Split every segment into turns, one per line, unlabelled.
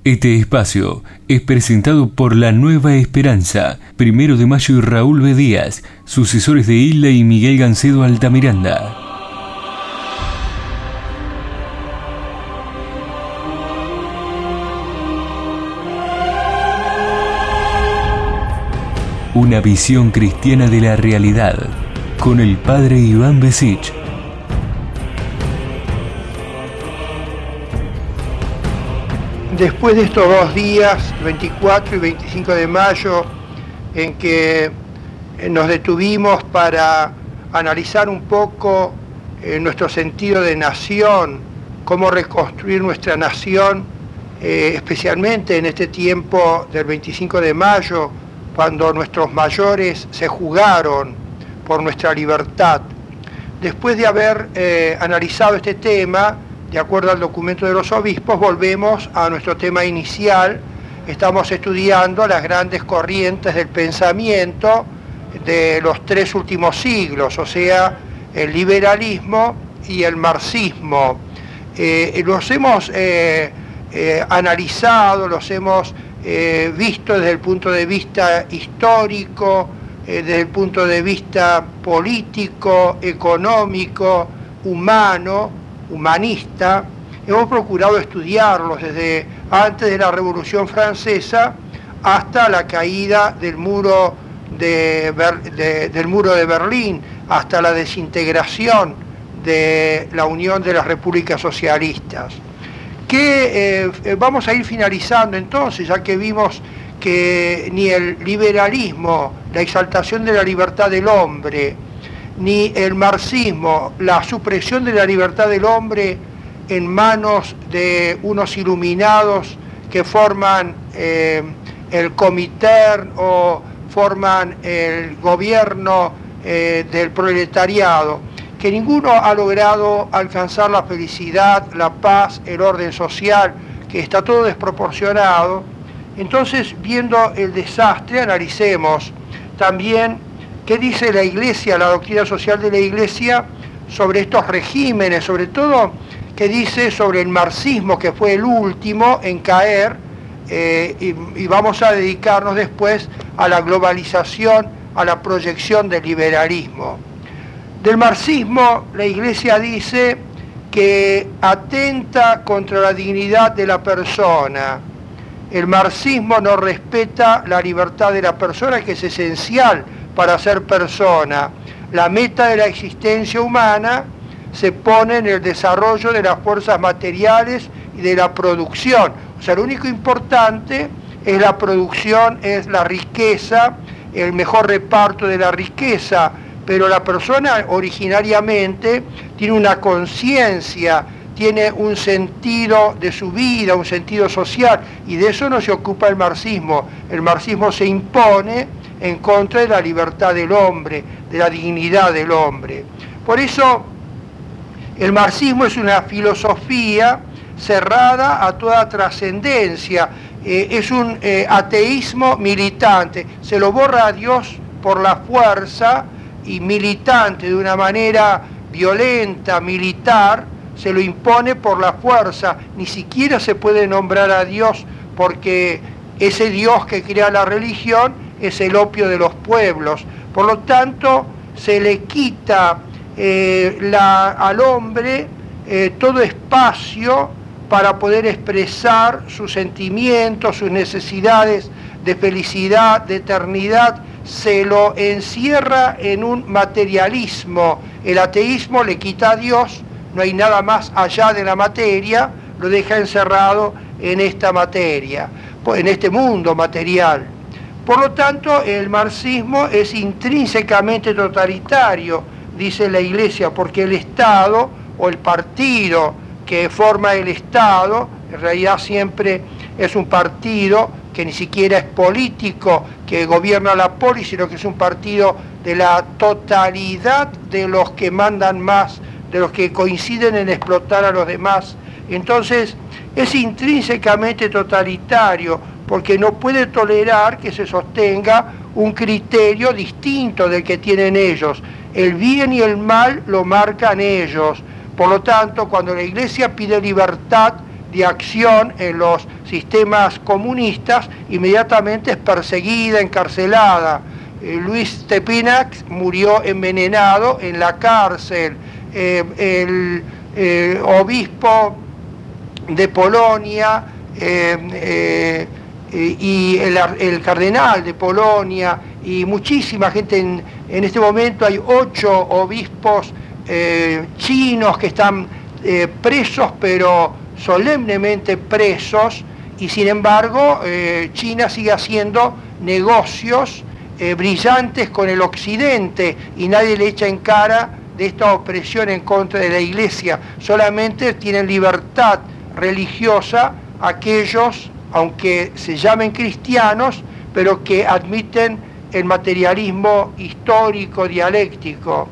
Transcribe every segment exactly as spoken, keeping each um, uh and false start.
Este espacio es presentado por La Nueva Esperanza, Primero de Mayo y Raúl B. Díaz, sucesores de Hilda y Miguel Gancedo Altamiranda. Una visión cristiana de la realidad, con el padre Iván Besich.
Después de estos dos días, veinticuatro y veinticinco de mayo, en que nos detuvimos para analizar un poco eh, nuestro sentido de nación, cómo reconstruir nuestra nación, eh, especialmente en este tiempo del veinticinco de mayo, cuando nuestros mayores se jugaron por nuestra libertad. Después de haber eh, analizado este tema, de acuerdo al documento de los obispos, volvemos a nuestro tema inicial. Estamos estudiando las grandes corrientes del pensamiento de los tres últimos siglos, o sea, el liberalismo y el marxismo. Eh, los hemos eh, eh, analizado, los hemos eh, visto desde el punto de vista histórico, eh, desde el punto de vista político, económico, humano, humanista. Hemos procurado estudiarlos desde antes de la Revolución Francesa hasta la caída del muro de, Ber- de, del muro de Berlín, hasta la desintegración de la Unión de las Repúblicas Socialistas. Que eh, vamos a ir finalizando entonces, ya que vimos que ni el liberalismo, la exaltación de la libertad del hombre, ni el marxismo, la supresión de la libertad del hombre en manos de unos iluminados que forman eh, el Comintern o forman el gobierno eh, del proletariado, que ninguno ha logrado alcanzar la felicidad, la paz, el orden social, que está todo desproporcionado. Entonces, viendo el desastre, analicemos también ¿qué dice la Iglesia, la doctrina social de la Iglesia sobre estos regímenes? Sobre todo, ¿qué dice sobre el marxismo, que fue el último en caer? Eh, y, y vamos a dedicarnos después a la globalización, a la proyección del liberalismo. Del marxismo, la Iglesia dice que atenta contra la dignidad de la persona. El marxismo no respeta la libertad de la persona, que es esencial para ser persona. La meta de la existencia humana se pone en el desarrollo de las fuerzas materiales y de la producción. O sea, lo único importante es la producción, es la riqueza, el mejor reparto de la riqueza, pero la persona originariamente tiene una conciencia, tiene un sentido de su vida, un sentido social, y de eso no se ocupa el marxismo. El marxismo se impone en contra de la libertad del hombre, de la dignidad del hombre. Por eso, el marxismo es una filosofía cerrada a toda trascendencia, eh, es un eh, ateísmo militante, se lo borra a Dios por la fuerza y militante, de una manera violenta, militar, se lo impone por la fuerza. Ni siquiera se puede nombrar a Dios, porque ese Dios que crea la religión es el opio de los pueblos. Por lo tanto, se le quita eh, la, al hombre eh, todo espacio para poder expresar sus sentimientos, sus necesidades de felicidad, de eternidad. Se lo encierra en un materialismo. El ateísmo le quita a Dios, no hay nada más allá de la materia, lo deja encerrado en esta materia, en este mundo material. Por lo tanto, el marxismo es intrínsecamente totalitario, dice la Iglesia, porque el Estado o el partido que forma el Estado, en realidad siempre es un partido que ni siquiera es político, que gobierna la polis, sino que es un partido de la totalidad de los que mandan más, de los que coinciden en explotar a los demás. Entonces, es intrínsecamente totalitario, porque no puede tolerar que se sostenga un criterio distinto del que tienen ellos. El bien y el mal lo marcan ellos. Por lo tanto, cuando la Iglesia pide libertad, de acción en los sistemas comunistas, inmediatamente es perseguida, encarcelada. Eh, Luis Tepinac murió envenenado en la cárcel. Eh, el eh, obispo de Polonia eh, eh, eh, y el, el cardenal de Polonia y muchísima gente, en, en este momento hay ocho obispos eh, chinos que están eh, presos, pero solemnemente presos, y sin embargo eh, China sigue haciendo negocios eh, brillantes con el occidente y nadie le echa en cara de esta opresión en contra de la Iglesia. Solamente tienen libertad religiosa aquellos, aunque se llamen cristianos, pero que admiten el materialismo histórico, dialéctico.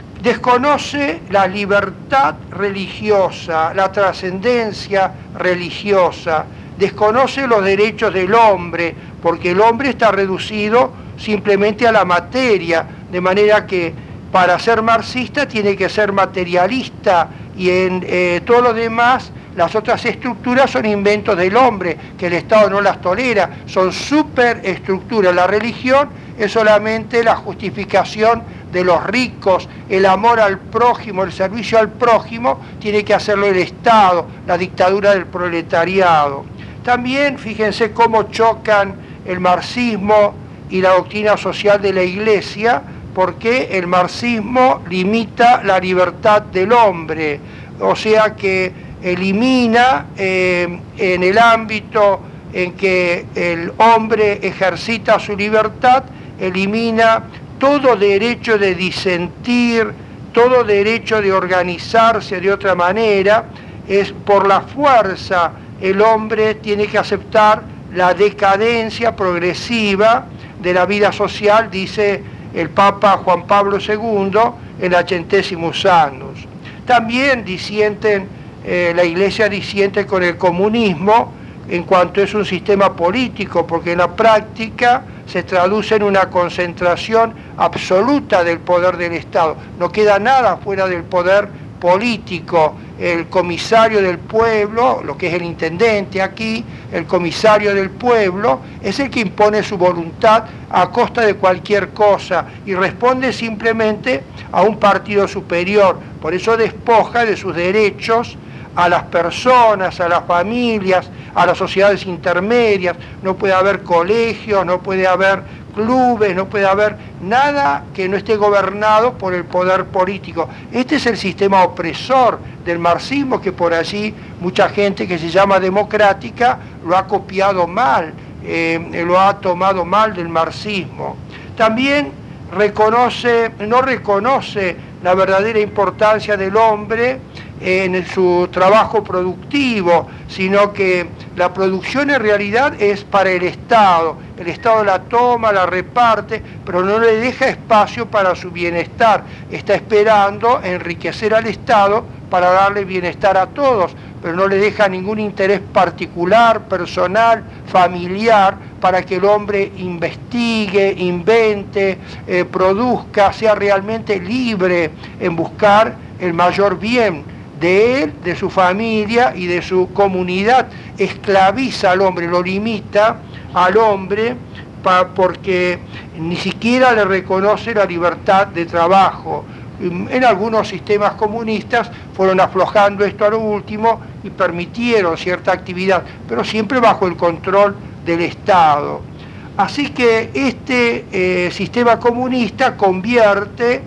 Desconoce la libertad religiosa, la trascendencia religiosa, desconoce los derechos del hombre, porque el hombre está reducido simplemente a la materia, de manera que para ser marxista tiene que ser materialista, y en eh, todo lo demás, las otras estructuras son inventos del hombre, que el Estado no las tolera, son superestructuras. La religión es solamente la justificación de los ricos, el amor al prójimo, el servicio al prójimo, tiene que hacerlo el Estado, la dictadura del proletariado. También fíjense cómo chocan el marxismo y la doctrina social de la Iglesia, porque el marxismo limita la libertad del hombre, o sea que elimina eh, en el ámbito en que el hombre ejercita su libertad, elimina todo derecho de disentir, todo derecho de organizarse de otra manera. Es por la fuerza, el hombre tiene que aceptar la decadencia progresiva de la vida social, dice el Papa Juan Pablo segundo en la Centesimus Annus. También disienten, eh, la Iglesia disiente con el comunismo en cuanto es un sistema político, porque en la práctica se traduce en una concentración absoluta del poder del Estado. No queda nada fuera del poder político. El comisario del pueblo, lo que es el intendente aquí, el comisario del pueblo, es el que impone su voluntad a costa de cualquier cosa y responde simplemente a un partido superior. Por eso despoja de sus derechos a las personas, a las familias, a las sociedades intermedias. No puede haber colegios, no puede haber clubes, no puede haber nada que no esté gobernado por el poder político. Este es el sistema opresor del marxismo, que por allí mucha gente que se llama democrática lo ha copiado mal, eh, lo ha tomado mal del marxismo. También reconoce, no reconoce la verdadera importancia del hombre en su trabajo productivo, sino que la producción en realidad es para el Estado. El Estado la toma, la reparte, pero no le deja espacio para su bienestar. Está esperando enriquecer al Estado para darle bienestar a todos, pero no le deja ningún interés particular, personal, familiar, para que el hombre investigue, invente, eh, produzca, sea realmente libre en buscar el mayor bien de él, de su familia y de su comunidad. Esclaviza al hombre, lo limita al hombre pa, porque ni siquiera le reconoce la libertad de trabajo. En algunos sistemas comunistas fueron aflojando esto a lo último y permitieron cierta actividad, pero siempre bajo el control del Estado. Así que este eh, sistema comunista convierte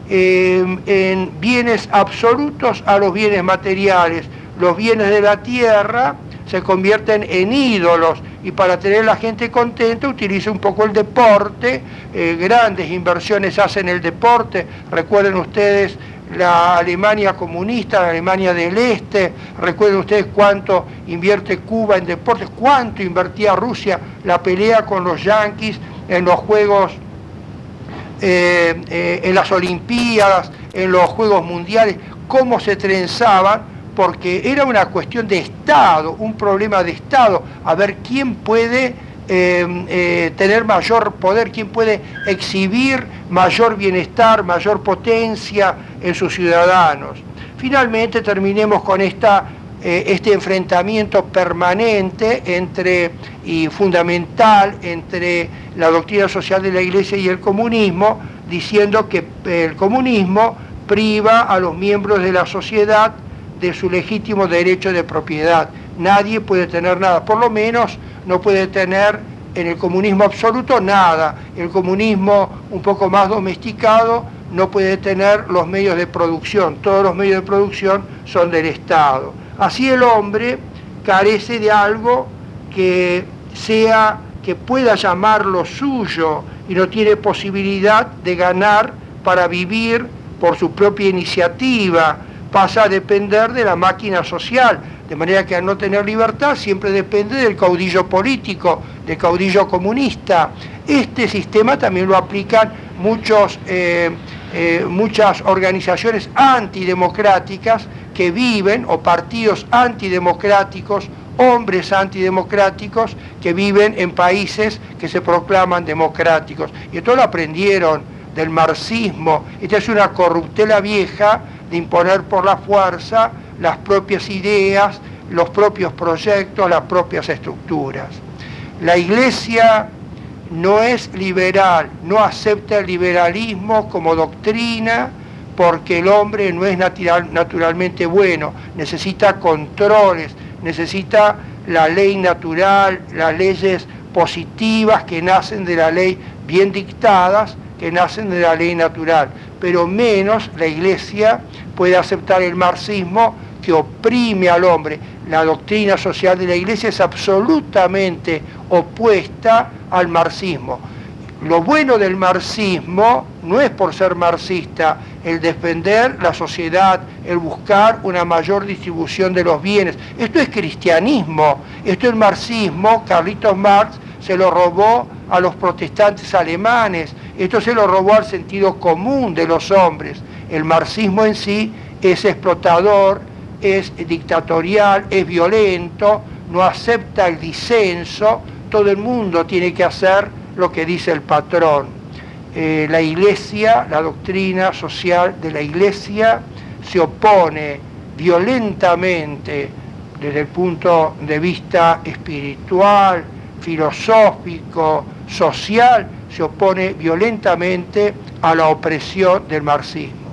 eh, en bienes absolutos a los bienes materiales. Los bienes de la tierra se convierten en ídolos, y para tener a la gente contenta utiliza un poco el deporte, eh, grandes inversiones hacen el deporte. Recuerden ustedes la Alemania comunista, la Alemania del Este, recuerden ustedes cuánto invierte Cuba en deportes, cuánto invertía Rusia, la pelea con los yanquis en los Juegos, eh, eh, en las Olimpiadas, en los Juegos Mundiales, cómo se trenzaban, porque era una cuestión de Estado, un problema de Estado, a ver quién puede eh, eh, tener mayor poder, quién puede exhibir mayor bienestar, mayor potencia en sus ciudadanos. Finalmente terminemos con esta eh, este enfrentamiento permanente entre, y fundamental entre la doctrina social de la Iglesia y el comunismo, diciendo que el comunismo priva a los miembros de la sociedad de su legítimo derecho de propiedad. Nadie puede tener nada, por lo menos no puede tener en el comunismo absoluto nada. El comunismo un poco más domesticado no puede tener los medios de producción, todos los medios de producción son del Estado. Así el hombre carece de algo que sea, que pueda llamarlo suyo, y no tiene posibilidad de ganar para vivir por su propia iniciativa, pasa a depender de la máquina social, de manera que al no tener libertad siempre depende del caudillo político, del caudillo comunista. Este sistema también lo aplican muchos, eh, eh, muchas organizaciones antidemocráticas que viven, o partidos antidemocráticos, hombres antidemocráticos que viven en países que se proclaman democráticos. Y esto lo aprendieron del marxismo. Esta es una corruptela vieja de imponer por la fuerza las propias ideas, los propios proyectos, las propias estructuras. La Iglesia no es liberal, no acepta el liberalismo como doctrina, porque el hombre no es natural, naturalmente bueno, necesita controles, necesita la ley natural, las leyes positivas que nacen de la ley, bien dictadas, que nacen de la ley natural, pero menos la Iglesia puede aceptar el marxismo, que oprime al hombre. La doctrina social de la Iglesia es absolutamente opuesta al marxismo. Lo bueno del marxismo no es por ser marxista el defender la sociedad, el buscar una mayor distribución de los bienes. Esto es cristianismo, esto es marxismo. Carlitos Marx se lo robó a los protestantes alemanes, esto se lo robó al sentido común de los hombres. El marxismo en sí es explotador, es dictatorial, es violento, no acepta el disenso, todo el mundo tiene que hacer lo que dice el patrón. Eh, la Iglesia, la doctrina social de la Iglesia se opone violentamente desde el punto de vista espiritual, filosófico, social, se opone violentamente a la opresión del marxismo.